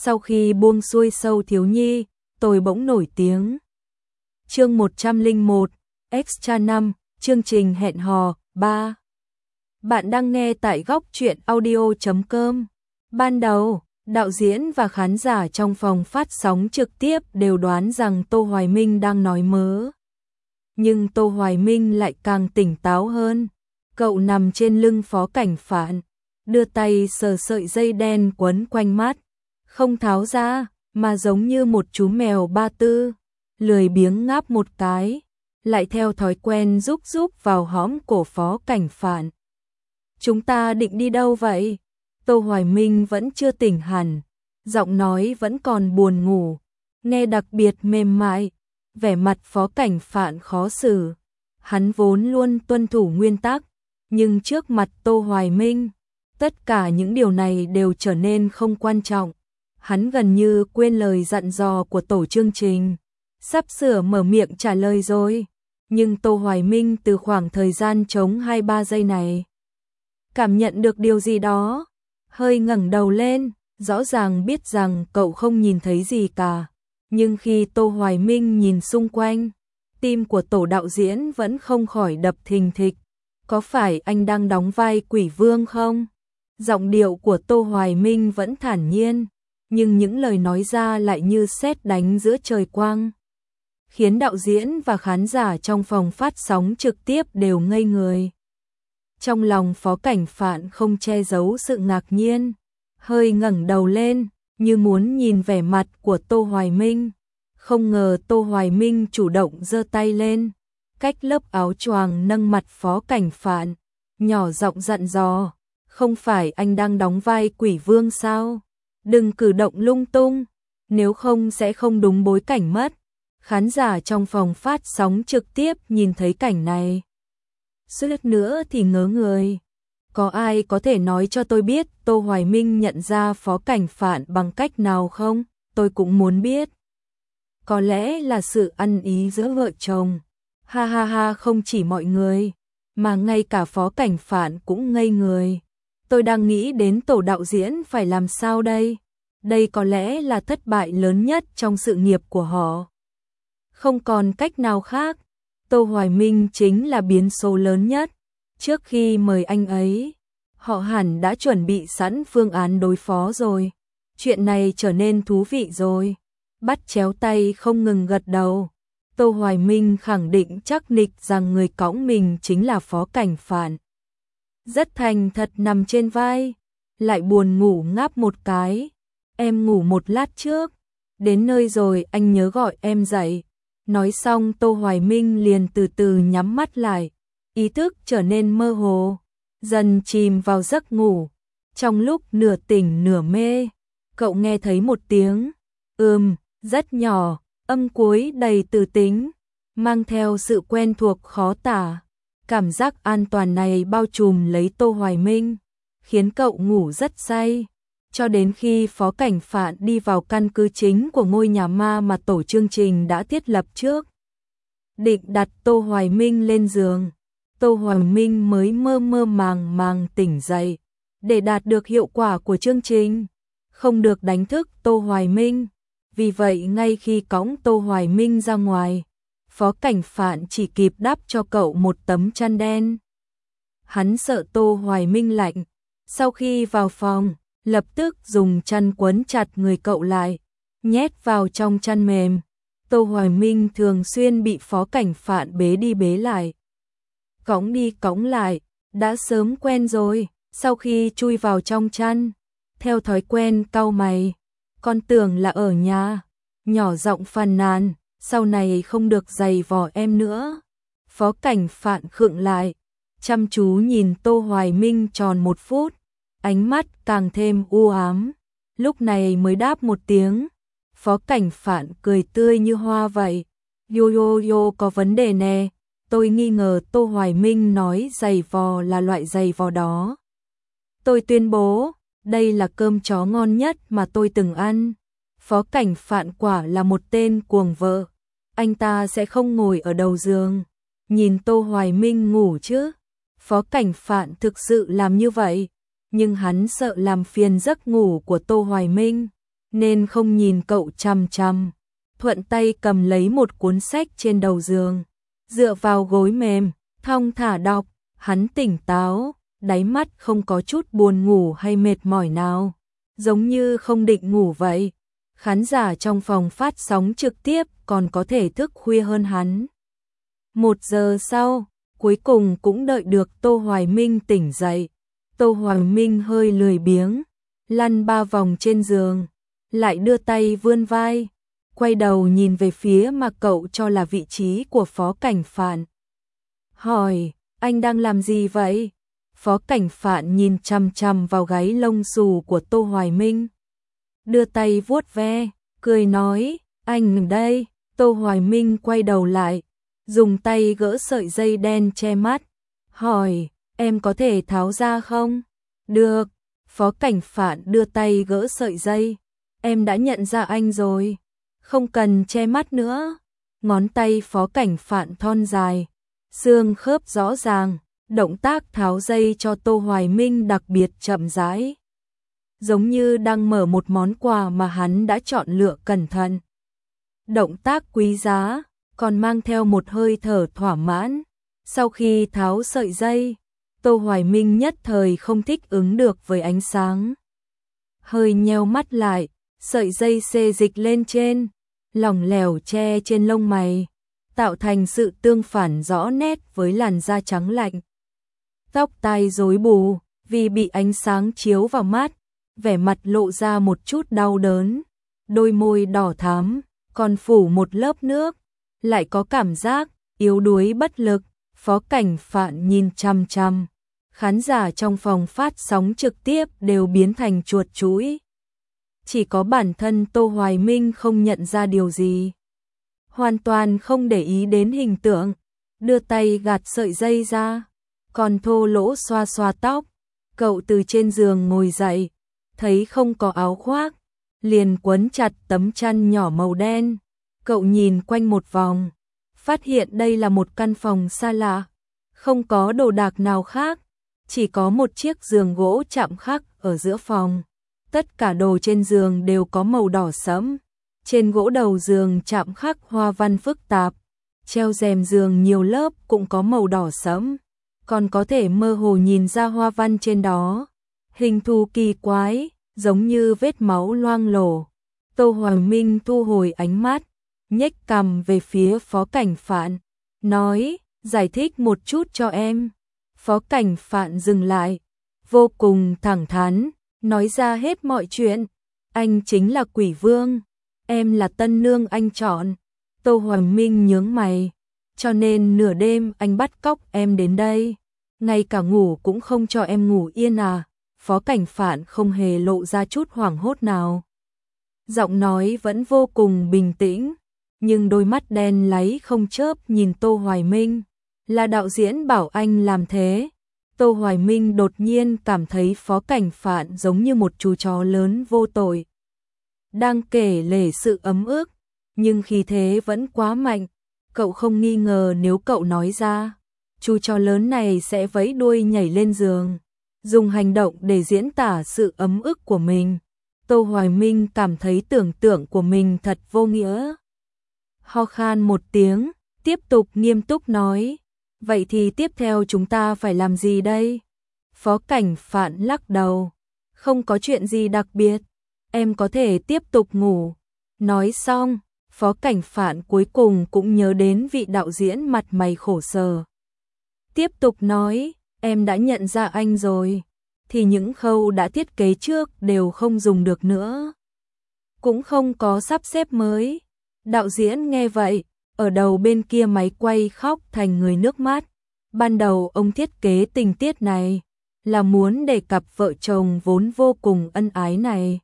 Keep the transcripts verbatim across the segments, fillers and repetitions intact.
Sau khi buông xuôi Sâu thiếu nhi, tôi bỗng nổi tiếng. Chương một trăm lẻ một, Extra năm, chương trình hẹn hò, ba. Bạn đang nghe tại góc truyện audio chấm com. Ban đầu, đạo diễn và khán giả trong phòng phát sóng trực tiếp đều đoán rằng Tô Hoài Minh đang nói mớ. Nhưng Tô Hoài Minh lại càng tỉnh táo hơn. Cậu nằm trên lưng Phó Cảnh Phạn, đưa tay sờ sợi dây đen quấn quanh mắt, không tháo ra, mà giống như một chú mèo ba tư, lười biếng ngáp một cái, lại theo thói quen rúc rúc vào hõm cổ Phó Cảnh Phạn. Chúng ta định đi đâu vậy? Tô Hoài Minh vẫn chưa tỉnh hẳn, giọng nói vẫn còn buồn ngủ, nghe đặc biệt mềm mại, vẻ mặt Phó Cảnh Phạn khó xử. Hắn vốn luôn tuân thủ nguyên tắc, nhưng trước mặt Tô Hoài Minh, tất cả những điều này đều trở nên không quan trọng. Hắn gần như quên lời dặn dò của tổ chương trình, sắp sửa mở miệng trả lời rồi. Nhưng Tô Hoài Minh từ khoảng thời gian trống hai ba giây này, cảm nhận được điều gì đó, hơi ngẩng đầu lên, rõ ràng biết rằng cậu không nhìn thấy gì cả. Nhưng khi Tô Hoài Minh nhìn xung quanh, tim của tổ đạo diễn vẫn không khỏi đập thình thịch. Có phải anh đang đóng vai quỷ vương không? Giọng điệu của Tô Hoài Minh vẫn thản nhiên, nhưng những lời nói ra lại như sét đánh giữa trời quang, khiến đạo diễn và khán giả trong phòng phát sóng trực tiếp đều ngây người. Trong lòng Phó Cảnh Phạn không che giấu sự ngạc nhiên, hơi ngẩng đầu lên, như muốn nhìn vẻ mặt của Tô Hoài Minh. Không ngờ Tô Hoài Minh chủ động giơ tay lên, cách lớp áo choàng nâng mặt Phó Cảnh Phạn, nhỏ giọng dặn dò, không phải anh đang đóng vai quỷ vương sao? Đừng cử động lung tung, nếu không sẽ không đúng bối cảnh mất. Khán giả trong phòng phát sóng trực tiếp nhìn thấy cảnh này, suýt nữa thì ngớ người. Có ai có thể nói cho tôi biết Tô Hoài Minh nhận ra Phó Cảnh Phạn bằng cách nào không? Tôi cũng muốn biết. Có lẽ là sự ăn ý giữa vợ chồng. Ha ha ha, không chỉ mọi người, mà ngay cả Phó Cảnh Phạn cũng ngây người. Tôi đang nghĩ đến tổ đạo diễn phải làm sao đây? Đây có lẽ là thất bại lớn nhất trong sự nghiệp của họ. Không còn cách nào khác, Tô Hoài Minh chính là biến số lớn nhất. Trước khi mời anh ấy, họ hẳn đã chuẩn bị sẵn phương án đối phó rồi. Chuyện này trở nên thú vị rồi. Bắt chéo tay không ngừng gật đầu. Tô Hoài Minh khẳng định chắc nịch rằng người cõng mình chính là Phó Cảnh Phạn. Rất thành thật nằm trên vai, lại buồn ngủ ngáp một cái. Em ngủ một lát trước, đến nơi rồi anh nhớ gọi em dậy. Nói xong Tô Hoài Minh liền từ từ nhắm mắt lại, ý thức trở nên mơ hồ, dần chìm vào giấc ngủ. Trong lúc nửa tỉnh nửa mê, cậu nghe thấy một tiếng ừm rất nhỏ, âm cuối đầy từ tính, mang theo sự quen thuộc khó tả. Cảm giác an toàn này bao trùm lấy Tô Hoài Minh, khiến cậu ngủ rất say. Cho đến khi Phó Cảnh Phạn đi vào căn cứ chính của ngôi nhà ma mà tổ chương trình đã thiết lập trước, định đặt Tô Hoài Minh lên giường, Tô Hoài Minh mới mơ mơ màng màng tỉnh dậy. Để đạt được hiệu quả của chương trình, không được đánh thức Tô Hoài Minh. Vì vậy ngay khi cõng Tô Hoài Minh ra ngoài, Phó Cảnh Phạn chỉ kịp đắp cho cậu một tấm chăn đen. Hắn sợ Tô Hoài Minh lạnh. Sau khi vào phòng, lập tức dùng chăn quấn chặt người cậu lại, nhét vào trong chăn mềm. Tô Hoài Minh thường xuyên bị Phó Cảnh Phạn bế đi bế lại, cõng đi cõng lại, đã sớm quen rồi. Sau khi chui vào trong chăn, theo thói quen cau mày, con tưởng là ở nhà, nhỏ giọng phàn nàn, sau này không được giày vò em nữa. Phó Cảnh Phạn khựng lại, chăm chú nhìn Tô Hoài Minh tròn một phút, ánh mắt càng thêm u ám, lúc này mới đáp một tiếng. Phó Cảnh Phạn cười tươi như hoa vậy. Yo yo yo, có vấn đề nè. Tôi nghi ngờ Tô Hoài Minh nói giày vò là loại giày vò đó. Tôi tuyên bố, đây là cơm chó ngon nhất mà tôi từng ăn. Phó Cảnh Phạn quả là một tên cuồng vợ. Anh ta sẽ không ngồi ở đầu giường nhìn Tô Hoài Minh ngủ chứ. Phó Cảnh Phạn thực sự làm như vậy, nhưng hắn sợ làm phiền giấc ngủ của Tô Hoài Minh, nên không nhìn cậu chằm chằm, thuận tay cầm lấy một cuốn sách trên đầu giường, dựa vào gối mềm, thong thả đọc, hắn tỉnh táo, đáy mắt không có chút buồn ngủ hay mệt mỏi nào, giống như không định ngủ vậy. Khán giả trong phòng phát sóng trực tiếp còn có thể thức khuya hơn hắn. Một giờ sau, cuối cùng cũng đợi được Tô Hoài Minh tỉnh dậy. Tô Hoài Minh hơi lười biếng, lăn ba vòng trên giường, lại đưa tay vươn vai, quay đầu nhìn về phía mà cậu cho là vị trí của Phó Cảnh Phạn. Hỏi, anh đang làm gì vậy? Phó Cảnh Phạn nhìn chằm chằm vào gáy lông xù của Tô Hoài Minh, đưa tay vuốt ve, cười nói, anh đây. Tô Hoài Minh quay đầu lại, dùng tay gỡ sợi dây đen che mắt, hỏi, em có thể tháo ra không? Được. Phó Cảnh Phạn đưa tay gỡ sợi dây, em đã nhận ra anh rồi, không cần che mắt nữa. Ngón tay Phó Cảnh Phạn thon dài, xương khớp rõ ràng, động tác tháo dây cho Tô Hoài Minh đặc biệt chậm rãi, giống như đang mở một món quà mà hắn đã chọn lựa cẩn thận. Động tác quý giá, còn mang theo một hơi thở thỏa mãn. Sau khi tháo sợi dây, Tô Hoài Minh nhất thời không thích ứng được với ánh sáng, hơi nheo mắt lại, sợi dây xê dịch lên trên, lỏng lẻo che trên lông mày, tạo thành sự tương phản rõ nét với làn da trắng lạnh. Tóc tai rối bù, vì bị ánh sáng chiếu vào mắt, vẻ mặt lộ ra một chút đau đớn, đôi môi đỏ thắm, còn phủ một lớp nước, lại có cảm giác yếu đuối bất lực. Phó Cảnh Phạn nhìn chằm chằm, khán giả trong phòng phát sóng trực tiếp đều biến thành chuột chũi. Chỉ có bản thân Tô Hoài Minh không nhận ra điều gì, hoàn toàn không để ý đến hình tượng, đưa tay gạt sợi dây ra, còn thô lỗ xoa xoa tóc. Cậu từ trên giường ngồi dậy, thấy không có áo khoác, liền quấn chặt tấm chăn nhỏ màu đen. Cậu nhìn quanh một vòng, phát hiện đây là một căn phòng xa lạ, không có đồ đạc nào khác, chỉ có một chiếc giường gỗ chạm khắc ở giữa phòng. Tất cả đồ trên giường đều có màu đỏ sẫm, trên gỗ đầu giường chạm khắc hoa văn phức tạp, treo rèm giường nhiều lớp cũng có màu đỏ sẫm, còn có thể mơ hồ nhìn ra hoa văn trên đó, hình thù kỳ quái, giống như vết máu loang lổ. Tô Hoài Minh thu hồi ánh mắt, nhếch cằm về phía Phó Cảnh Phạn, nói, giải thích một chút cho em. Phó Cảnh Phạn dừng lại, vô cùng thẳng thắn, nói ra hết mọi chuyện. Anh chính là Quỷ Vương, em là tân nương anh chọn. Tô Hoài Minh nhướng mày, cho nên nửa đêm anh bắt cóc em đến đây, ngay cả ngủ cũng không cho em ngủ yên à? Phó Cảnh Phạn không hề lộ ra chút hoảng hốt nào, giọng nói vẫn vô cùng bình tĩnh, nhưng đôi mắt đen láy không chớp nhìn Tô Hoài Minh. Là đạo diễn bảo anh làm thế. Tô Hoài Minh đột nhiên cảm thấy Phó Cảnh Phạn giống như một chú chó lớn vô tội, đang kể lể sự ấm ức, nhưng khí thế vẫn quá mạnh. Cậu không nghi ngờ nếu cậu nói ra, chú chó lớn này sẽ vẫy đuôi nhảy lên giường, dùng hành động để diễn tả sự ấm ức của mình. Tô Hoài Minh cảm thấy tưởng tượng của mình thật vô nghĩa. Ho khan một tiếng, tiếp tục nghiêm túc nói, vậy thì tiếp theo chúng ta phải làm gì đây? Phó Cảnh Phạn lắc đầu, không có chuyện gì đặc biệt, em có thể tiếp tục ngủ. Nói xong, Phó Cảnh Phạn cuối cùng cũng nhớ đến vị đạo diễn mặt mày khổ sở. Tiếp tục nói, em đã nhận ra anh rồi, thì những khâu đã thiết kế trước đều không dùng được nữa, cũng không có sắp xếp mới. Đạo diễn nghe vậy, ở đầu bên kia máy quay khóc thành người nước mắt. Ban đầu ông thiết kế tình tiết này là muốn để cặp vợ chồng vốn vô cùng ân ái này,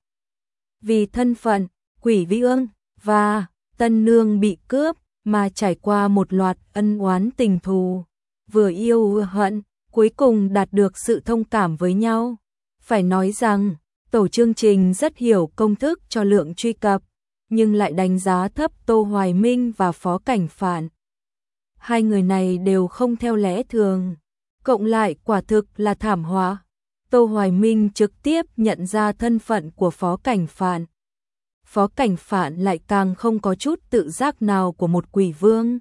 vì thân phận Quỷ Vương và tân nương bị cướp mà trải qua một loạt ân oán tình thù, vừa yêu vừa hận, cuối cùng đạt được sự thông cảm với nhau. Phải nói rằng, tổ chương trình rất hiểu công thức cho lượng truy cập, nhưng lại đánh giá thấp Tô Hoài Minh và Phó Cảnh Phạn. Hai người này đều không theo lẽ thường, cộng lại quả thực là thảm họa. Tô Hoài Minh trực tiếp nhận ra thân phận của Phó Cảnh Phạn, Phó Cảnh Phạn lại càng không có chút tự giác nào của một quỷ vương.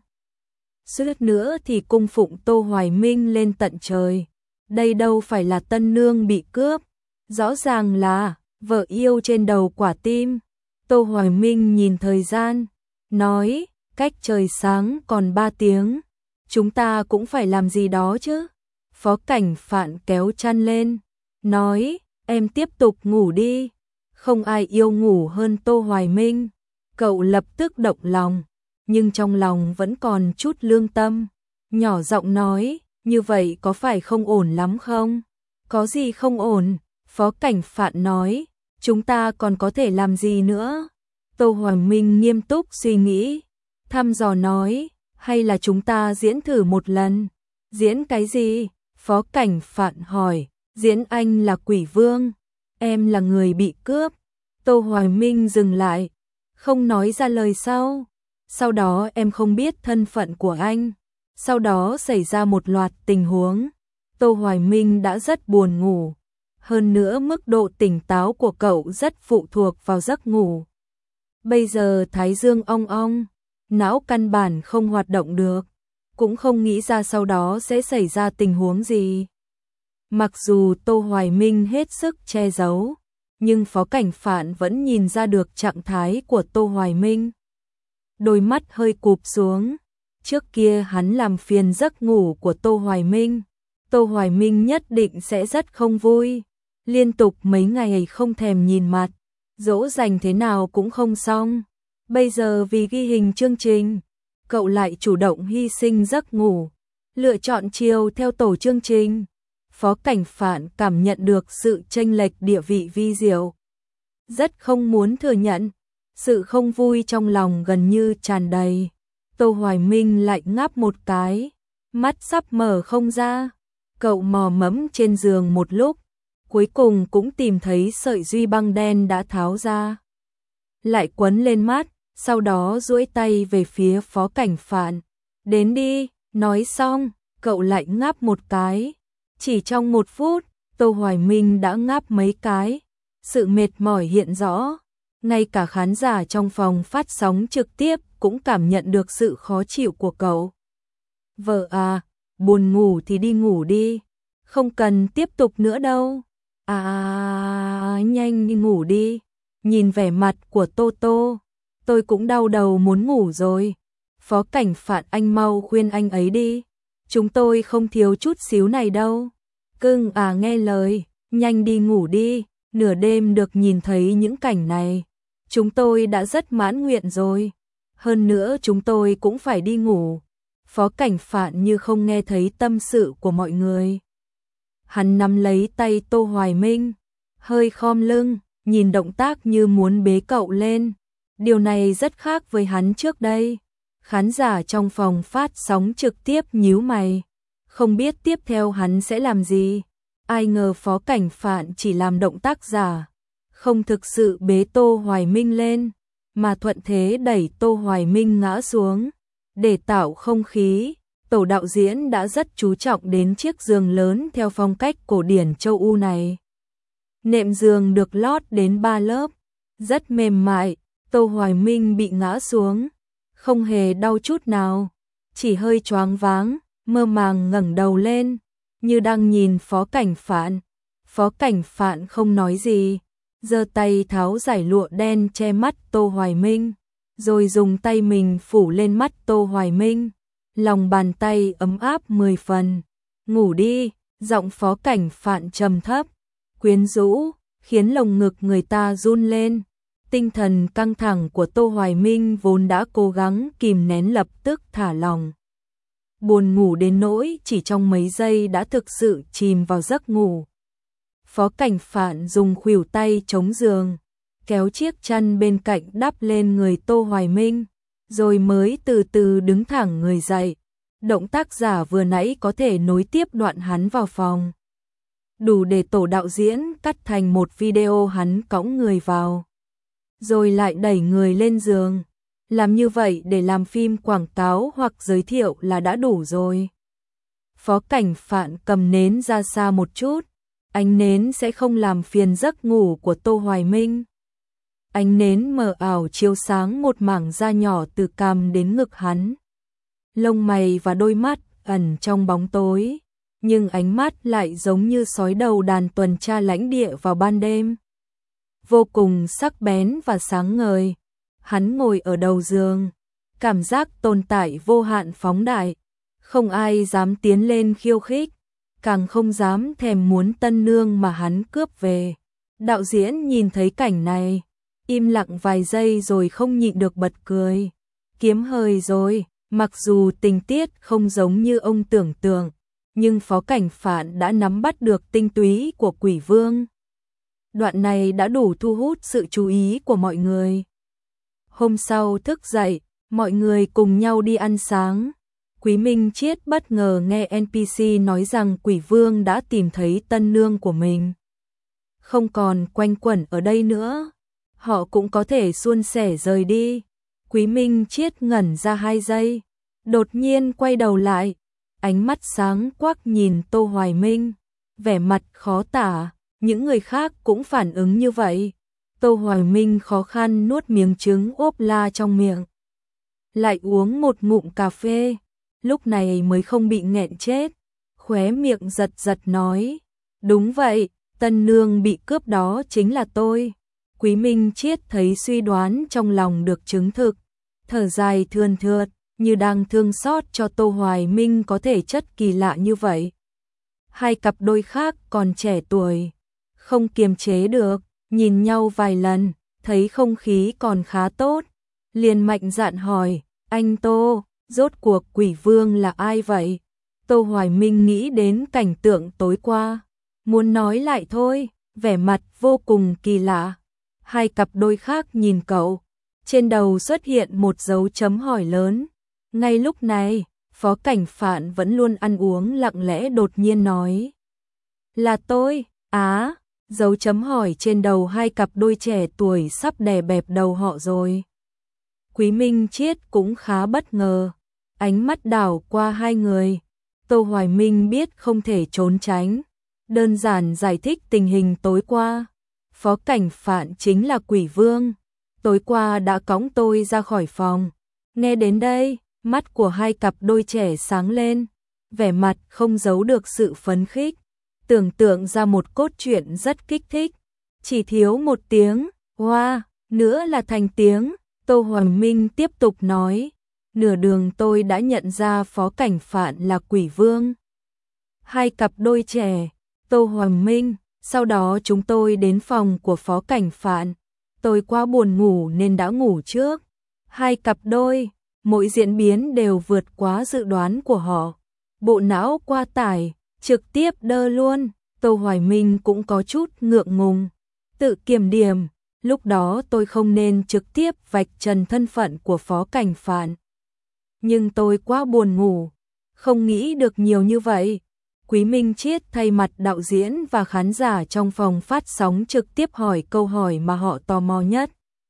Suýt nữa thì cung phụng Tô Hoài Minh lên tận trời. Đây đâu phải là tân nương bị cướp, rõ ràng là vợ yêu trên đầu quả tim. Tô Hoài Minh nhìn thời gian, nói, cách trời sáng còn ba tiếng, chúng ta cũng phải làm gì đó chứ. Phó Cảnh Phạn kéo chăn lên, nói, em tiếp tục ngủ đi, không ai yêu ngủ hơn Tô Hoài Minh. Cậu lập tức động lòng, nhưng trong lòng vẫn còn chút lương tâm, nhỏ giọng nói, như vậy có phải không ổn lắm không? Có gì không ổn? Phó Cảnh Phạn nói, chúng ta còn có thể làm gì nữa? Tô Hoài Minh nghiêm túc suy nghĩ, thăm dò nói, hay là chúng ta diễn thử một lần? Diễn cái gì? Phó Cảnh Phạn hỏi, diễn anh là quỷ vương, em là người bị cướp. Tô Hoài Minh dừng lại, không nói ra lời sau. Sau đó em không biết thân phận của anh. Sau đó xảy ra một loạt tình huống. Tô Hoài Minh đã rất buồn ngủ. Hơn nữa mức độ tỉnh táo của cậu rất phụ thuộc vào giấc ngủ. Bây giờ thái dương ong ong, não căn bản không hoạt động được, cũng không nghĩ ra sau đó sẽ xảy ra tình huống gì. Mặc dù Tô Hoài Minh hết sức che giấu, nhưng Phó Cảnh Phạn vẫn nhìn ra được trạng thái của Tô Hoài Minh. Đôi mắt hơi cụp xuống, trước kia hắn làm phiền giấc ngủ của Tô Hoài Minh. Tô Hoài Minh nhất định sẽ rất không vui, liên tục mấy ngày không thèm nhìn mặt, dỗ dành thế nào cũng không xong. Bây giờ vì ghi hình chương trình, cậu lại chủ động hy sinh giấc ngủ, lựa chọn chiều theo tổ chương trình. Phó Cảnh Phạn cảm nhận được sự chênh lệch địa vị vi diệu. Rất không muốn thừa nhận, sự không vui trong lòng gần như tràn đầy. Tô Hoài Minh lại ngáp một cái, mắt sắp mở không ra. Cậu mò mẫm trên giường một lúc, cuối cùng cũng tìm thấy sợi duy băng đen đã tháo ra. Lại quấn lên mắt, sau đó duỗi tay về phía Phó Cảnh Phạn. Đến đi, nói xong, cậu lại ngáp một cái. Chỉ trong một phút, Tô Hoài Minh đã ngáp mấy cái. Sự mệt mỏi hiện rõ. Ngay cả khán giả trong phòng phát sóng trực tiếp cũng cảm nhận được sự khó chịu của cậu. Vợ à, buồn ngủ thì đi ngủ đi. Không cần tiếp tục nữa đâu. À, nhanh đi ngủ đi. Nhìn vẻ mặt của Tô Tô, tôi cũng đau đầu muốn ngủ rồi. Phó Cảnh Phạn, anh mau khuyên anh ấy đi. Chúng tôi không thiếu chút xíu này đâu. Cưng à, nghe lời, nhanh đi ngủ đi. Nửa đêm được nhìn thấy những cảnh này, chúng tôi đã rất mãn nguyện rồi. Hơn nữa chúng tôi cũng phải đi ngủ. Phó Cảnh Phạn như không nghe thấy tâm sự của mọi người. Hắn nắm lấy tay Tô Hoài Minh, hơi khom lưng, nhìn động tác như muốn bế cậu lên. Điều này rất khác với hắn trước đây. Khán giả trong phòng phát sóng trực tiếp nhíu mày, không biết tiếp theo hắn sẽ làm gì. Ai ngờ Phó Cảnh Phạn chỉ làm động tác giả, không thực sự bế Tô Hoài Minh lên, mà thuận thế đẩy Tô Hoài Minh ngã xuống. Để tạo không khí, tổ đạo diễn đã rất chú trọng đến chiếc giường lớn theo phong cách cổ điển châu Âu này. Nệm giường được lót đến ba lớp, rất mềm mại. Tô Hoài Minh bị ngã xuống, không hề đau chút nào, chỉ hơi choáng váng, mơ màng ngẩng đầu lên, như đang nhìn Phó Cảnh Phạn. Phó Cảnh Phạn không nói gì, giơ tay tháo giải lụa đen che mắt Tô Hoài Minh, rồi dùng tay mình phủ lên mắt Tô Hoài Minh. Lòng bàn tay ấm áp mười phần. Ngủ đi, giọng Phó Cảnh Phạn trầm thấp, quyến rũ, khiến lồng ngực người ta run lên. Tinh thần căng thẳng của Tô Hoài Minh vốn đã cố gắng kìm nén lập tức thả lỏng. Buồn ngủ đến nỗi chỉ trong mấy giây đã thực sự chìm vào giấc ngủ. Phó Cảnh Phạn dùng khuỷu tay chống giường, kéo chiếc chăn bên cạnh đắp lên người Tô Hoài Minh, rồi mới từ từ đứng thẳng người dậy. Động tác giả vừa nãy có thể nối tiếp đoạn hắn vào phòng, đủ để tổ đạo diễn cắt thành một video hắn cõng người vào, rồi lại đẩy người lên giường. Làm như vậy để làm phim quảng cáo hoặc giới thiệu là đã đủ rồi. Phó Cảnh Phạn cầm nến ra xa một chút, ánh nến sẽ không làm phiền giấc ngủ của Tô Hoài Minh. ánh nến mờ ảo chiếu sáng một mảng da nhỏ từ cằm đến ngực hắn. Lông mày và đôi mắt ẩn trong bóng tối, nhưng ánh mắt lại giống như sói đầu đàn tuần tra lãnh địa vào ban đêm. Vô cùng sắc bén và sáng ngời. Hắn ngồi ở đầu giường, cảm giác tồn tại vô hạn phóng đại, không ai dám tiến lên khiêu khích, càng không dám thèm muốn tân nương mà hắn cướp về. Đạo diễn nhìn thấy cảnh này, im lặng vài giây rồi không nhịn được bật cười. Kiếm hơi rồi, mặc dù tình tiết không giống như ông tưởng tượng, nhưng Phó Cảnh Phạn đã nắm bắt được tinh túy của Quỷ Vương. Đoạn này đã đủ thu hút sự chú ý của mọi người. Hôm sau thức dậy, mọi người cùng nhau đi ăn sáng. Quý Minh Chiết bất ngờ nghe en pê xê nói rằng Quỷ Vương đã tìm thấy tân nương của mình, không còn quanh quẩn ở đây nữa, họ cũng có thể suôn sẻ rời đi. Quý Minh Chiết ngẩn ra hai giây, đột nhiên quay đầu lại, ánh mắt sáng quắc nhìn Tô Hoài Minh, vẻ mặt khó tả. Những người khác cũng phản ứng như vậy. Tô Hoài Minh khó khăn nuốt miếng trứng ốp la trong miệng, lại uống một ngụm cà phê, lúc này mới không bị nghẹn chết, khóe miệng giật giật nói, đúng vậy, tân nương bị cướp đó chính là tôi. Quý Minh Chiết thấy suy đoán trong lòng được chứng thực, thở dài thườn thượt, như đang thương xót cho Tô Hoài Minh có thể chất kỳ lạ như vậy. Hai cặp đôi khác còn trẻ tuổi, không kiềm chế được, nhìn nhau vài lần, thấy không khí còn khá tốt, liền mạnh dạn hỏi, anh Tô, rốt cuộc Quỷ Vương là ai vậy? Tô Hoài Minh nghĩ đến cảnh tượng tối qua, muốn nói lại thôi, vẻ mặt vô cùng kỳ lạ. Hai cặp đôi khác nhìn cậu, trên đầu xuất hiện một dấu chấm hỏi lớn. Ngay lúc này, Phó Cảnh Phạn vẫn luôn ăn uống lặng lẽ đột nhiên nói, là tôi. Á, dấu chấm hỏi trên đầu hai cặp đôi trẻ tuổi sắp đè bẹp đầu họ rồi. Quý Minh Chiết cũng khá bất ngờ, ánh mắt đảo qua hai người. Tô Hoài Minh biết không thể trốn tránh, đơn giản giải thích tình hình tối qua. Phó Cảnh Phạn chính là Quỷ Vương, tối qua đã cõng tôi ra khỏi phòng. Nghe đến đây, mắt của hai cặp đôi trẻ sáng lên, vẻ mặt không giấu được sự phấn khích, tưởng tượng ra một cốt truyện rất kích thích, chỉ thiếu một tiếng, hoa, wow, nữa là thành tiếng. Tô Hoài Minh tiếp tục nói, nửa đường tôi đã nhận ra Phó Cảnh Phạn là Quỷ Vương. Hai cặp đôi trẻ, Tô Hoài Minh, sau đó chúng tôi đến phòng của Phó Cảnh Phạn, tôi quá buồn ngủ nên đã ngủ trước. Hai cặp đôi, mỗi diễn biến đều vượt quá dự đoán của họ, bộ não qua tải, trực tiếp đơ luôn. Tô Hoài Minh cũng có chút ngượng ngùng, tự kiểm điểm, lúc đó tôi không nên trực tiếp vạch trần thân phận của Phó Cảnh Phạn. Nhưng tôi quá buồn ngủ, không nghĩ được nhiều như vậy. Quý Minh Chiết thay mặt đạo diễn và khán giả trong phòng phát sóng trực tiếp hỏi câu hỏi mà họ tò mò nhất.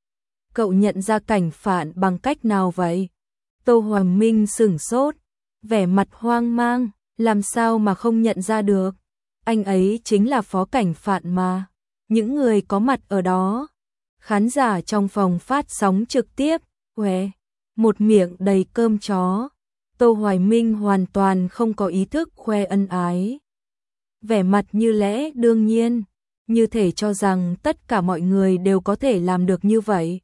Cậu nhận ra Cảnh Phạn bằng cách nào vậy? Tô Hoài Minh sửng sốt, vẻ mặt hoang mang, làm sao mà không nhận ra được? Anh ấy chính là Phó Cảnh Phạn mà. Những người có mặt ở đó, khán giả trong phòng phát sóng trực tiếp, huề, một miệng đầy cơm chó. Tô Hoài Minh hoàn toàn không có ý thức khoe ân ái, vẻ mặt như lẽ đương nhiên, như thể cho rằng tất cả mọi người đều có thể làm được như vậy.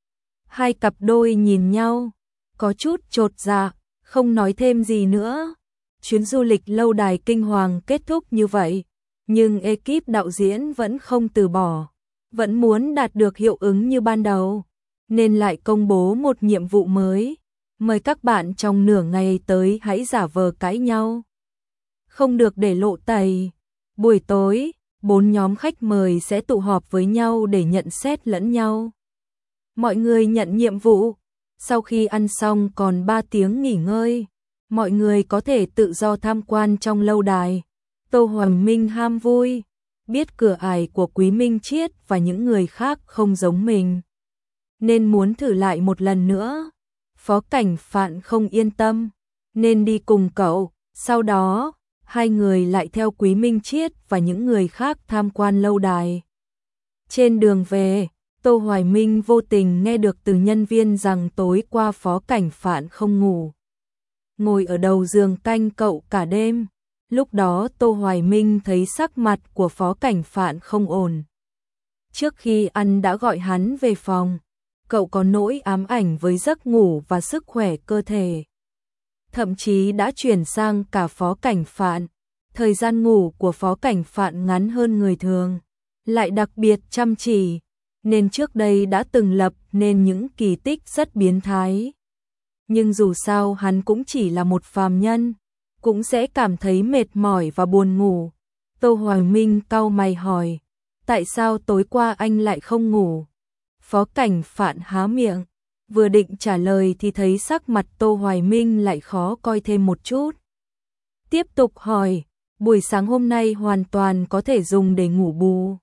Hai cặp đôi nhìn nhau, có chút chột dạ, không nói thêm gì nữa. Chuyến du lịch lâu đài kinh hoàng kết thúc như vậy, nhưng ekip đạo diễn vẫn không từ bỏ, vẫn muốn đạt được hiệu ứng như ban đầu, nên lại công bố một nhiệm vụ mới. Mời các bạn trong nửa ngày tới hãy giả vờ cãi nhau, không được để lộ tẩy. Buổi tối, bốn nhóm khách mời sẽ tụ họp với nhau để nhận xét lẫn nhau. Mọi người nhận nhiệm vụ, sau khi ăn xong còn ba tiếng nghỉ ngơi, mọi người có thể tự do tham quan trong lâu đài. Tô Hoài Minh ham vui, biết cửa ải của Quý Minh Chiết và những người khác không giống mình, nên muốn thử lại một lần nữa. Phó Cảnh Phạn không yên tâm, nên đi cùng cậu. Sau đó, hai người lại theo Quý Minh Chiết và những người khác tham quan lâu đài. Trên đường về, Tô Hoài Minh vô tình nghe được từ nhân viên rằng tối qua Phó Cảnh Phạn không ngủ, ngồi ở đầu giường canh cậu cả đêm. Lúc đó Tô Hoài Minh thấy sắc mặt của Phó Cảnh Phạn không ổn. Trước khi ăn đã gọi hắn về phòng, cậu có nỗi ám ảnh với giấc ngủ và sức khỏe cơ thể. Thậm chí đã chuyển sang cả Phó Cảnh Phạn. Thời gian ngủ của Phó Cảnh Phạn ngắn hơn người thường, lại đặc biệt chăm chỉ, nên trước đây đã từng lập nên những kỳ tích rất biến thái. Nhưng dù sao hắn cũng chỉ là một phàm nhân, cũng sẽ cảm thấy mệt mỏi và buồn ngủ. Tô Hoài Minh cau mày hỏi, tại sao tối qua anh lại không ngủ? Phó Cảnh Phạn há miệng, vừa định trả lời thì thấy sắc mặt Tô Hoài Minh lại khó coi thêm một chút. Tiếp tục hỏi, buổi sáng hôm nay hoàn toàn có thể dùng để ngủ bù.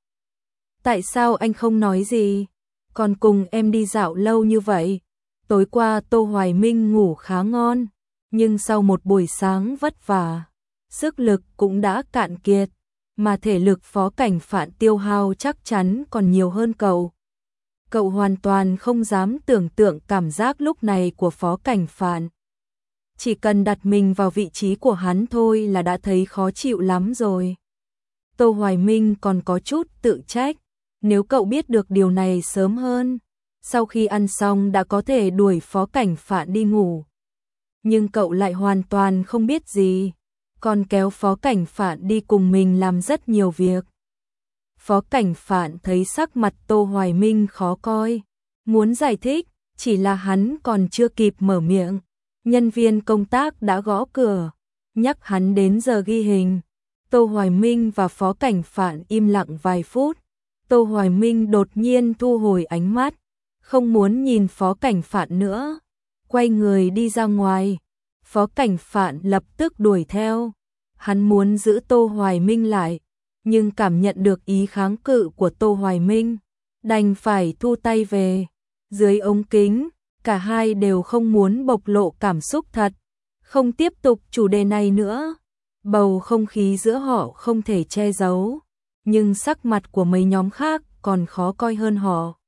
Tại sao anh không nói gì? Còn cùng em đi dạo lâu như vậy. Tối qua Tô Hoài Minh ngủ khá ngon, nhưng sau một buổi sáng vất vả, sức lực cũng đã cạn kiệt, mà thể lực Phó Cảnh Phạn tiêu hao chắc chắn còn nhiều hơn cậu. Cậu hoàn toàn không dám tưởng tượng cảm giác lúc này của Phó Cảnh Phạn. Chỉ cần đặt mình vào vị trí của hắn thôi là đã thấy khó chịu lắm rồi. Tô Hoài Minh còn có chút tự trách, nếu cậu biết được điều này sớm hơn, sau khi ăn xong đã có thể đuổi Phó Cảnh Phạn đi ngủ. Nhưng cậu lại hoàn toàn không biết gì, còn kéo Phó Cảnh Phạn đi cùng mình làm rất nhiều việc. Phó Cảnh Phạn thấy sắc mặt Tô Hoài Minh khó coi, muốn giải thích, chỉ là hắn còn chưa kịp mở miệng. Nhân viên công tác đã gõ cửa, nhắc hắn đến giờ ghi hình. Tô Hoài Minh và Phó Cảnh Phạn im lặng vài phút. Tô Hoài Minh đột nhiên thu hồi ánh mắt, không muốn nhìn Phó Cảnh Phạn nữa, quay người đi ra ngoài. Phó Cảnh Phạn lập tức đuổi theo, hắn muốn giữ Tô Hoài Minh lại, nhưng cảm nhận được ý kháng cự của Tô Hoài Minh, đành phải thu tay về. Dưới ống kính, cả hai đều không muốn bộc lộ cảm xúc thật, không tiếp tục chủ đề này nữa. Bầu không khí giữa họ không thể che giấu, nhưng sắc mặt của mấy nhóm khác còn khó coi hơn họ.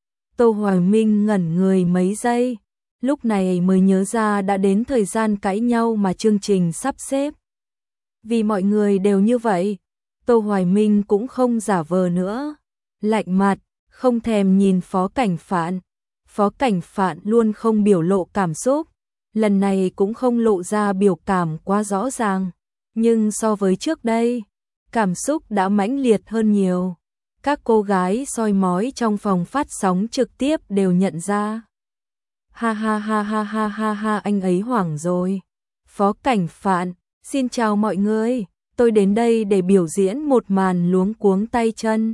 Tô Hoài Minh ngẩn người mấy giây, lúc này mới nhớ ra đã đến thời gian cãi nhau mà chương trình sắp xếp. Vì mọi người đều như vậy, Tô Hoài Minh cũng không giả vờ nữa, lạnh mặt, không thèm nhìn Phó Cảnh Phạn. Phó Cảnh Phạn luôn không biểu lộ cảm xúc, lần này cũng không lộ ra biểu cảm quá rõ ràng, nhưng so với trước đây, cảm xúc đã mãnh liệt hơn nhiều. Các cô gái soi mói trong phòng phát sóng trực tiếp đều nhận ra. Ha ha ha ha ha ha ha, anh ấy hoảng rồi. Phó Cảnh Phạn, xin chào mọi người, tôi đến đây để biểu diễn một màn luống cuống tay chân.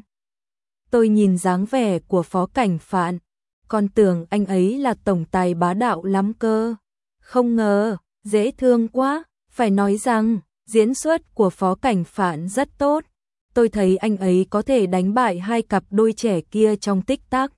Tôi nhìn dáng vẻ của Phó Cảnh Phạn, còn tưởng anh ấy là tổng tài bá đạo lắm cơ. Không ngờ, dễ thương quá, phải nói rằng, diễn xuất của Phó Cảnh Phạn rất tốt. Tôi thấy anh ấy có thể đánh bại hai cặp đôi trẻ kia trong tích tắc.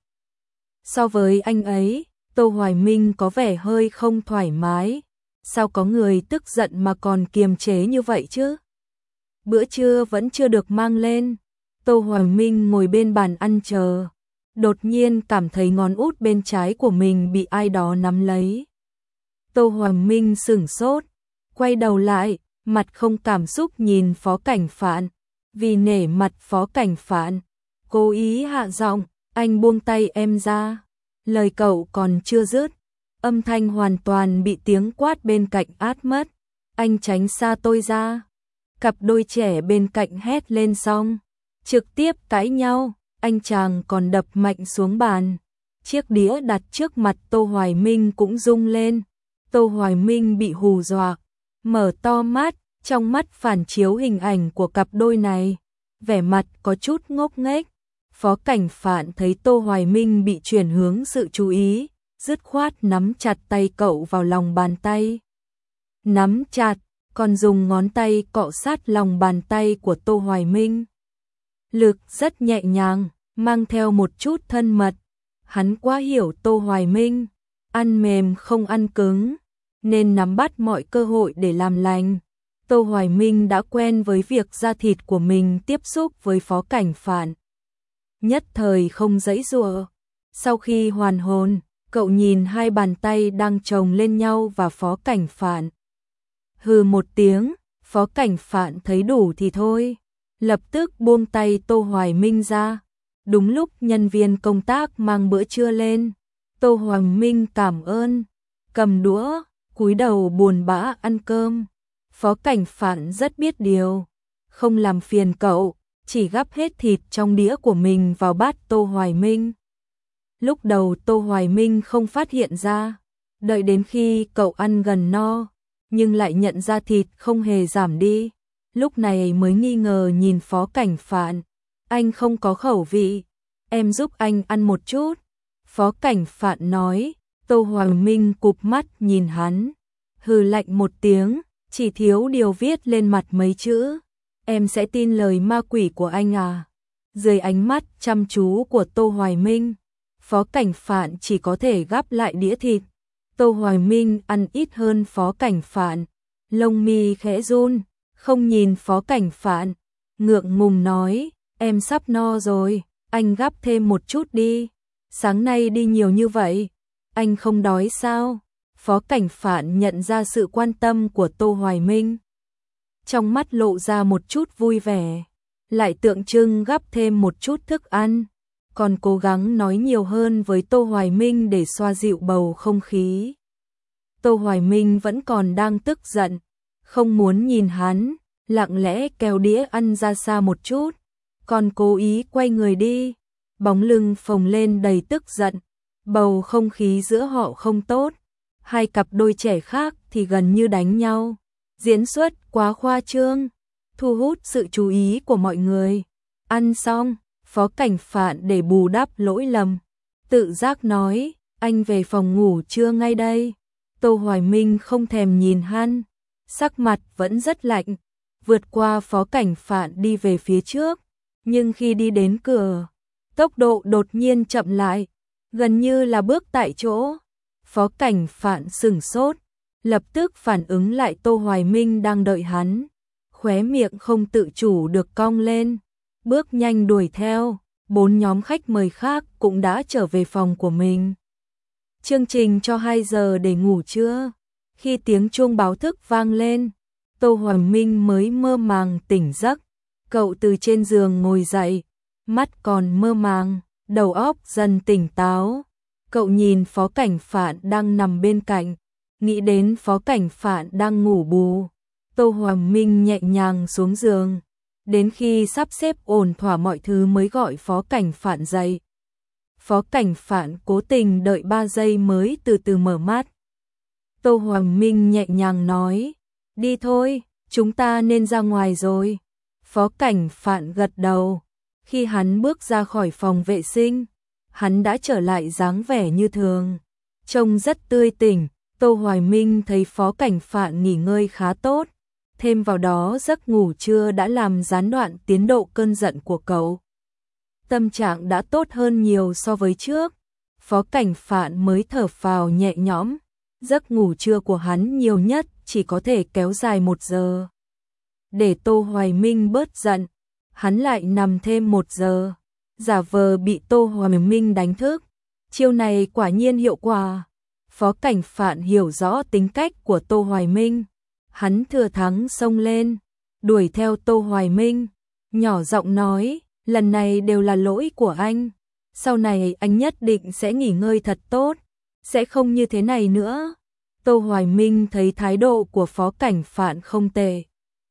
So với anh ấy, Tô Hoài Minh có vẻ hơi không thoải mái. Sao có người tức giận mà còn kiềm chế như vậy chứ? Bữa trưa vẫn chưa được mang lên. Tô Hoài Minh ngồi bên bàn ăn chờ. Đột nhiên cảm thấy ngón út bên trái của mình bị ai đó nắm lấy. Tô Hoài Minh sửng sốt, quay đầu lại, mặt không cảm xúc nhìn Phó Cảnh Phạn. Vì nể mặt Phó Cảnh Phạn, cố ý hạ giọng, anh buông tay em ra. Lời cậu còn chưa dứt, âm thanh hoàn toàn bị tiếng quát bên cạnh át mất. Anh tránh xa tôi ra. Cặp đôi trẻ bên cạnh hét lên xong, trực tiếp cãi nhau, anh chàng còn đập mạnh xuống bàn. Chiếc đĩa đặt trước mặt Tô Hoài Minh cũng rung lên. Tô Hoài Minh bị hù dọa, mở to mắt, trong mắt phản chiếu hình ảnh của cặp đôi này, vẻ mặt có chút ngốc nghếch. Phó Cảnh Phạn thấy Tô Hoài Minh bị chuyển hướng sự chú ý, dứt khoát nắm chặt tay cậu vào lòng bàn tay. Nắm chặt, còn dùng ngón tay cọ sát lòng bàn tay của Tô Hoài Minh. Lực rất nhẹ nhàng, mang theo một chút thân mật. Hắn quá hiểu Tô Hoài Minh, ăn mềm không ăn cứng, nên nắm bắt mọi cơ hội để làm lành. Tô Hoài Minh đã quen với việc da thịt của mình tiếp xúc với Phó Cảnh Phạn. nhất thời không giãy giụa. Sau khi hoàn hồn, cậu nhìn hai bàn tay đang chồng lên nhau và Phó Cảnh Phạn. Hừ một tiếng, Phó Cảnh Phạn thấy đủ thì thôi, lập tức buông tay Tô Hoài Minh ra. Đúng lúc nhân viên công tác mang bữa trưa lên, Tô Hoài Minh cảm ơn, cầm đũa, cúi đầu buồn bã ăn cơm. Phó Cảnh Phạn rất biết điều, không làm phiền cậu, chỉ gắp hết thịt trong đĩa của mình vào bát Tô Hoài Minh. Lúc đầu Tô Hoài Minh không phát hiện ra, đợi đến khi cậu ăn gần no, nhưng lại nhận ra thịt không hề giảm đi. Lúc này mới nghi ngờ nhìn Phó Cảnh Phạn, anh không có khẩu vị, em giúp anh ăn một chút. Phó Cảnh Phạn nói. Tô Hoài Minh cụp mắt nhìn hắn, hừ lạnh một tiếng, chỉ thiếu điều viết lên mặt mấy chữ, em sẽ tin lời ma quỷ của anh à? Dưới ánh mắt chăm chú của Tô Hoài Minh, Phó Cảnh Phạn chỉ có thể gắp lại đĩa thịt. Tô Hoài Minh ăn ít hơn Phó Cảnh Phạn, lông mi khẽ run, không nhìn Phó Cảnh Phạn, ngượng ngùng nói, em sắp no rồi, anh gắp thêm một chút đi, sáng nay đi nhiều như vậy, anh không đói sao? Phó Cảnh Phạn nhận ra sự quan tâm của Tô Hoài Minh, trong mắt lộ ra một chút vui vẻ, lại tượng trưng gắp thêm một chút thức ăn, còn cố gắng nói nhiều hơn với Tô Hoài Minh để xoa dịu bầu không khí. Tô Hoài Minh vẫn còn đang tức giận, không muốn nhìn hắn, lặng lẽ kéo đĩa ăn ra xa một chút, còn cố ý quay người đi, bóng lưng phồng lên đầy tức giận. Bầu không khí giữa họ không tốt, hai cặp đôi trẻ khác thì gần như đánh nhau, diễn xuất quá khoa trương, thu hút sự chú ý của mọi người. Ăn xong, Phó Cảnh Phạn để bù đắp lỗi lầm, tự giác nói, anh về phòng ngủ trưa ngay đây. Tô Hoài Minh không thèm nhìn hắn, sắc mặt vẫn rất lạnh, vượt qua Phó Cảnh Phạn đi về phía trước, nhưng khi đi đến cửa, tốc độ đột nhiên chậm lại, gần như là bước tại chỗ. Phó Cảnh Phạn sửng sốt, lập tức phản ứng lại Tô Hoài Minh đang đợi hắn, khóe miệng không tự chủ được cong lên, bước nhanh đuổi theo. Bốn nhóm khách mời khác cũng đã trở về phòng của mình. Chương trình cho hai giờ để ngủ trưa. Khi tiếng chuông báo thức vang lên, Tô Hoài Minh mới mơ màng tỉnh giấc. Cậu từ trên giường ngồi dậy, mắt còn mơ màng, đầu óc dần tỉnh táo. Cậu nhìn Phó Cảnh Phạn đang nằm bên cạnh, nghĩ đến Phó Cảnh Phạn đang ngủ bù. Tô Hoài Minh nhẹ nhàng xuống giường, đến khi sắp xếp ổn thỏa mọi thứ mới gọi Phó Cảnh Phạn dậy. Phó Cảnh Phạn cố tình đợi ba giây mới từ từ mở mắt. Tô Hoài Minh nhẹ nhàng nói, đi thôi, chúng ta nên ra ngoài rồi. Phó Cảnh Phạn gật đầu. Khi hắn bước ra khỏi phòng vệ sinh, hắn đã trở lại dáng vẻ như thường, trông rất tươi tỉnh. Tô Hoài Minh thấy Phó Cảnh Phạn nghỉ ngơi khá tốt, thêm vào đó giấc ngủ trưa đã làm gián đoạn tiến độ cơn giận của cậu. Tâm trạng đã tốt hơn nhiều so với trước, Phó Cảnh Phạn mới thở phào nhẹ nhõm. Giấc ngủ trưa của hắn nhiều nhất chỉ có thể kéo dài một giờ. Để Tô Hoài Minh bớt giận, hắn lại nằm thêm một giờ, giả vờ bị Tô Hoài Minh đánh thức. Chiêu này quả nhiên hiệu quả. Phó Cảnh Phạn hiểu rõ tính cách của Tô Hoài Minh, hắn thừa thắng xông lên, đuổi theo Tô Hoài Minh, nhỏ giọng nói, lần này đều là lỗi của anh, sau này anh nhất định sẽ nghỉ ngơi thật tốt, sẽ không như thế này nữa. Tô Hoài Minh thấy thái độ của Phó Cảnh Phạn không tệ,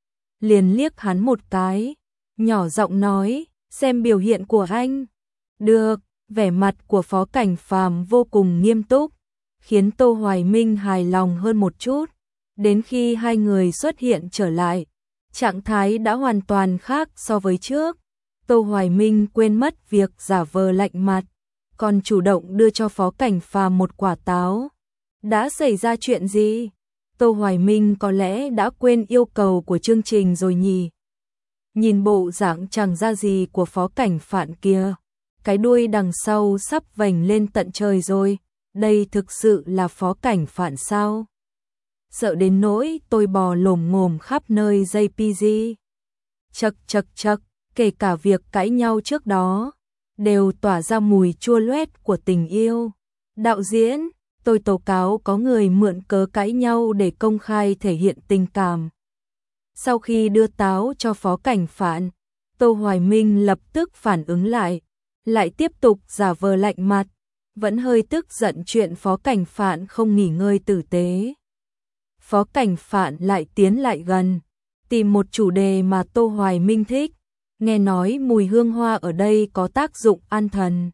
liền liếc hắn một cái, nhỏ giọng nói, xem biểu hiện của anh. Được, vẻ mặt của Phó Cảnh Phàm vô cùng nghiêm túc, khiến Tô Hoài Minh hài lòng hơn một chút. Đến khi hai người xuất hiện trở lại, trạng thái đã hoàn toàn khác so với trước. Tô Hoài Minh quên mất việc giả vờ lạnh mặt, còn chủ động đưa cho Phó Cảnh Phàm một quả táo. Đã xảy ra chuyện gì? Tô Hoài Minh có lẽ đã quên yêu cầu của chương trình rồi nhỉ? Nhìn bộ dạng chẳng ra gì của Phó Cảnh Phạn kia, cái đuôi đằng sau sắp vành lên tận trời rồi, đây thực sự là Phó Cảnh Phạn sao? Sợ đến nỗi tôi bò lồm ngồm khắp nơi giây pi gi. Chậc chậc chậc, kể cả việc cãi nhau trước đó, đều tỏa ra mùi chua loét của tình yêu. Đạo diễn, tôi tố cáo có người mượn cớ cãi nhau để công khai thể hiện tình cảm. Sau khi đưa táo cho phó cảnh phạn, Tô Hoài Minh lập tức phản ứng lại, lại tiếp tục giả vờ lạnh mặt, vẫn hơi tức giận chuyện phó cảnh phạn không nghỉ ngơi tử tế. Phó cảnh phạn lại tiến lại gần, tìm một chủ đề mà Tô Hoài Minh thích, nghe nói mùi hương hoa ở đây có tác dụng an thần.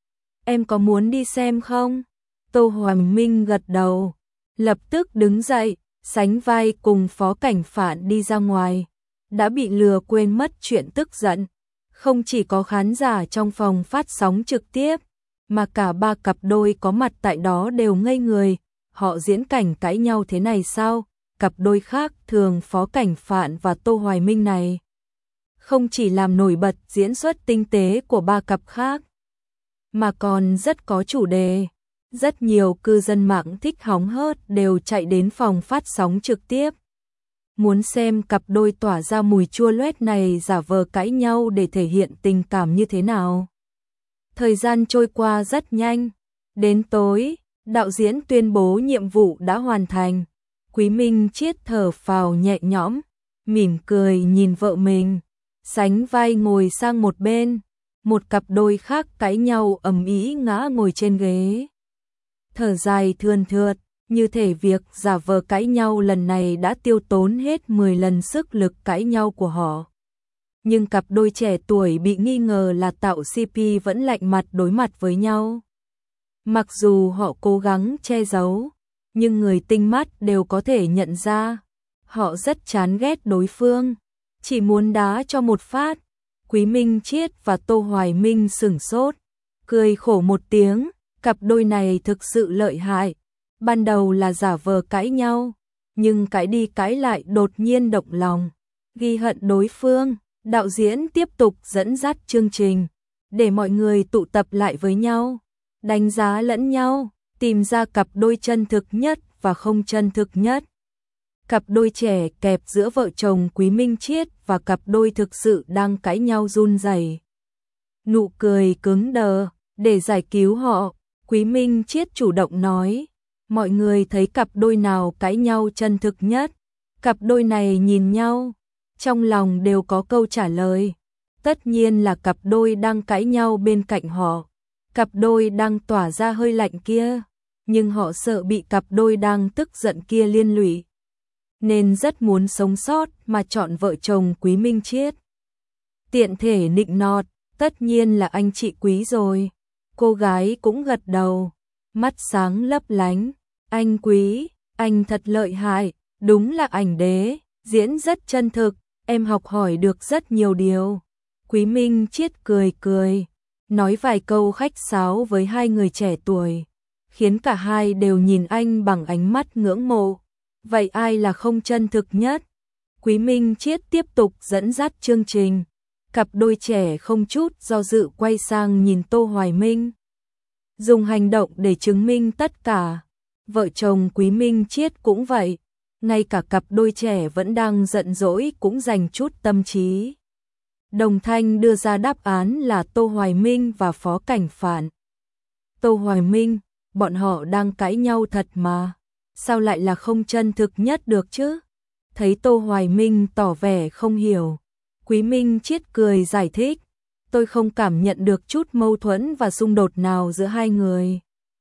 Em có muốn đi xem không? Tô Hoài Minh gật đầu, lập tức đứng dậy, sánh vai cùng phó cảnh phạn đi ra ngoài. Đã bị lừa quên mất chuyện tức giận. Không chỉ có khán giả trong phòng phát sóng trực tiếp, mà cả ba cặp đôi có mặt tại đó đều ngây người. Họ diễn cảnh cãi nhau thế này sao? Cặp đôi khác thường phó cảnh phạn và Tô Hoài Minh này không chỉ làm nổi bật diễn xuất tinh tế của ba cặp khác, mà còn rất có chủ đề. Rất nhiều cư dân mạng thích hóng hớt đều chạy đến phòng phát sóng trực tiếp, muốn xem cặp đôi tỏa ra mùi chua loét này giả vờ cãi nhau để thể hiện tình cảm như thế nào. Thời gian trôi qua rất nhanh, đến tối, đạo diễn tuyên bố nhiệm vụ đã hoàn thành. Quý Minh Chiết thở phào nhẹ nhõm, mỉm cười nhìn vợ mình, sánh vai ngồi sang một bên. Một cặp đôi khác cãi nhau ầm ĩ ngã ngồi trên ghế, thở dài thườn thượt, như thể việc giả vờ cãi nhau lần này đã tiêu tốn hết mười lần sức lực cãi nhau của họ. Nhưng cặp đôi trẻ tuổi bị nghi ngờ là tạo xê pê vẫn lạnh mặt đối mặt với nhau. Mặc dù họ cố gắng che giấu, nhưng người tinh mắt đều có thể nhận ra. Họ rất chán ghét đối phương, chỉ muốn đá cho một phát. Quý Minh Chiết và Tô Hoài Minh sửng sốt, cười khổ một tiếng, cặp đôi này thực sự lợi hại. Ban đầu là giả vờ cãi nhau, nhưng cãi đi cãi lại đột nhiên động lòng, ghi hận đối phương. Đạo diễn tiếp tục dẫn dắt chương trình, để mọi người tụ tập lại với nhau, đánh giá lẫn nhau, tìm ra cặp đôi chân thực nhất và không chân thực nhất. Cặp đôi trẻ kẹp giữa vợ chồng Quý Minh Chiết và cặp đôi thực sự đang cãi nhau run rẩy. Nụ cười cứng đờ, để giải cứu họ, Quý Minh Chiết chủ động nói, mọi người thấy cặp đôi nào cãi nhau chân thực nhất. Cặp đôi này nhìn nhau, trong lòng đều có câu trả lời. Tất nhiên là cặp đôi đang cãi nhau bên cạnh họ, cặp đôi đang tỏa ra hơi lạnh kia, nhưng họ sợ bị cặp đôi đang tức giận kia liên lụy, nên rất muốn sống sót mà chọn vợ chồng Quý Minh Chiết. Tiện thể nịnh nọt, tất nhiên là anh chị Quý rồi. Cô gái cũng gật đầu, mắt sáng lấp lánh. Anh Quý, anh thật lợi hại, đúng là ảnh đế, diễn rất chân thực, em học hỏi được rất nhiều điều. Quý Minh Chiết cười cười, nói vài câu khách sáo với hai người trẻ tuổi, khiến cả hai đều nhìn anh bằng ánh mắt ngưỡng mộ. Vậy ai là không chân thực nhất? Quý Minh Chiết tiếp tục dẫn dắt chương trình. Cặp đôi trẻ không chút do dự quay sang nhìn Tô Hoài Minh, dùng hành động để chứng minh tất cả. Vợ chồng Quý Minh Chiết cũng vậy, ngay cả cặp đôi trẻ vẫn đang giận dỗi cũng dành chút tâm trí. Đồng thanh đưa ra đáp án là Tô Hoài Minh và Phó Cảnh Phạn. Tô Hoài Minh, bọn họ đang cãi nhau thật mà, sao lại là không chân thực nhất được chứ? Thấy Tô Hoài Minh tỏ vẻ không hiểu, Quý Minh Chiết cười giải thích, tôi không cảm nhận được chút mâu thuẫn và xung đột nào giữa hai người.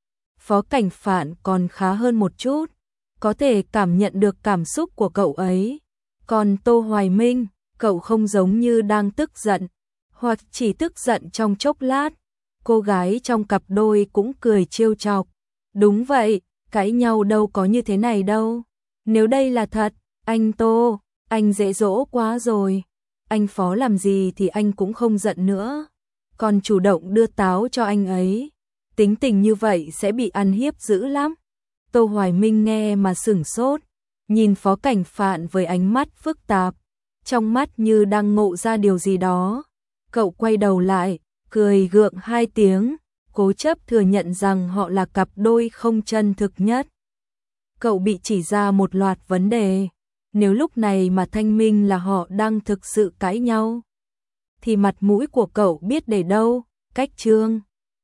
Phó Cảnh Phạn còn khá hơn một chút, có thể cảm nhận được cảm xúc của cậu ấy. Còn Tô Hoài Minh, cậu không giống như đang tức giận, hoặc chỉ tức giận trong chốc lát. Cô gái trong cặp đôi cũng cười trêu chọc. Đúng vậy, cãi nhau đâu có như thế này đâu. Nếu đây là thật, anh Tô, anh dễ dỗ quá rồi. Anh Phó làm gì thì anh cũng không giận nữa, còn chủ động đưa táo cho anh ấy. Tính tình như vậy sẽ bị ăn hiếp dữ lắm. Tô Hoài Minh nghe mà sửng sốt, nhìn Phó Cảnh Phạn với ánh mắt phức tạp, trong mắt như đang ngộ ra điều gì đó. Cậu quay đầu lại, cười gượng hai tiếng, cố chấp thừa nhận rằng họ là cặp đôi không chân thực nhất. Cậu bị chỉ ra một loạt vấn đề. Nếu lúc này mà thanh minh là họ đang thực sự cãi nhau, thì mặt mũi của cậu biết để đâu. Cách chương